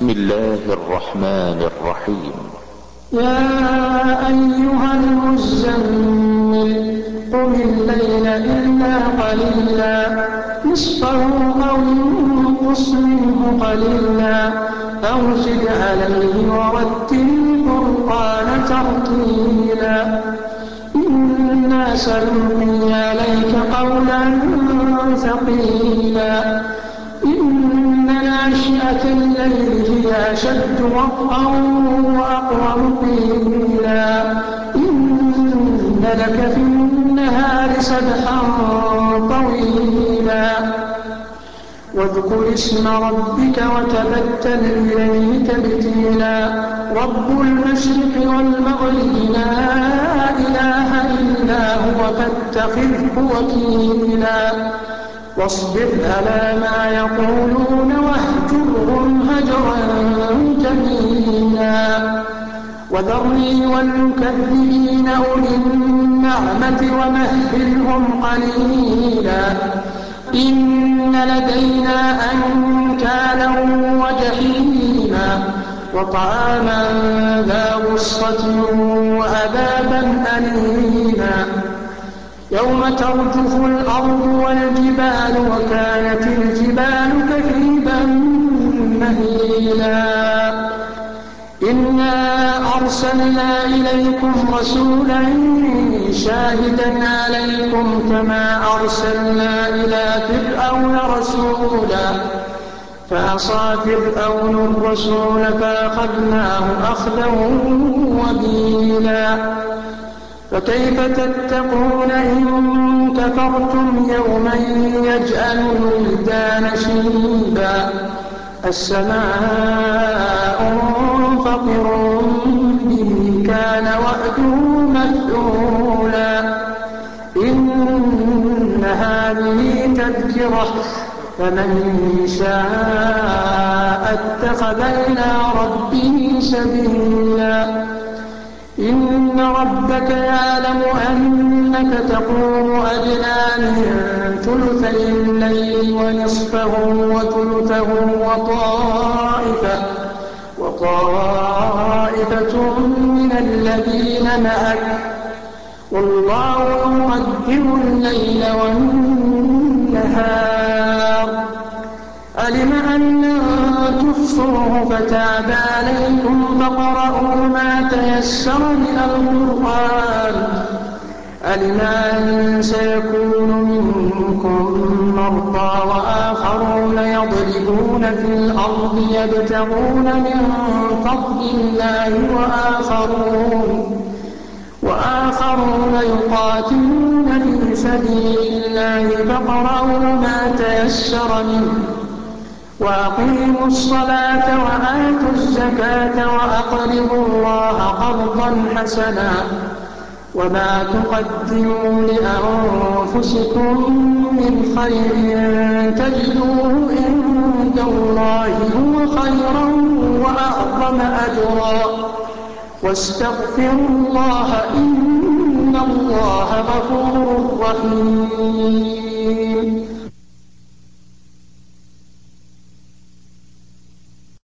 بسم الله الرحمن الرحيم. يا أيها المزمل قم الليل إلا قليلا نصفه أو انقص منه قليلا أو زد عليه ورتل القرآن ترتيلا إنا سنلقي عليك قولا ثقيلا إن ناشئة الليل هي أشد وطئا وأقوم قيلا إن لك في النهار سبحا طويلا واذكر اسم ربك وتبتل إليه تبتيلا رب المشرق والمغرب لا إله إلا هو فاتخذه وكيلا واصبر على ما يقولون واهجرهم هجرا جميلا وذرني والمكذبين أولي النعمة ومهلهم قليلا إن لدينا أنكالا وجحيما وطعاما ذا غصة وعذابا أليما يوم ترجف الأرض والجبال وكانت الجبال كثيبا مهيلا إنا أرسلنا إليكم رسولا شاهدا عليكم كما أرسلنا إلى فرعون رسولا فعصى فرعون الرسول فأخذناه أخذا وبيلا فكيف تتقون إن كفرتم يوما يجعل الولدان شيبا السماء منفطر به كان وعده مفعولا إن هذه تذكرة فمن شاء اتخذ إلى ربه سبيلا إن ربك يعلم أنك تقوم أدنى من ثلثي الليل ونصفه وثلثه وطائفة من الذين معك والله يقدر الليل والنهار علم أن تحصوه فتاب عليكم فاقرؤوا ما تيسر من القرآن علم أن سيكون منكم مرضى وآخرون يضربون في الأرض يبتغون من فضل الله وآخرون يقاتلون في سبيل الله فاقرؤوا ما تيسر منه وأقيموا الصلاة وآتوا الزكاة وأقرضوا الله قرضا حسنا وما تقدموا لأنفسكم من خير تجدوه عند الله هو خيرا وأعظم أجرا واستغفروا الله إن الله غفور رحيم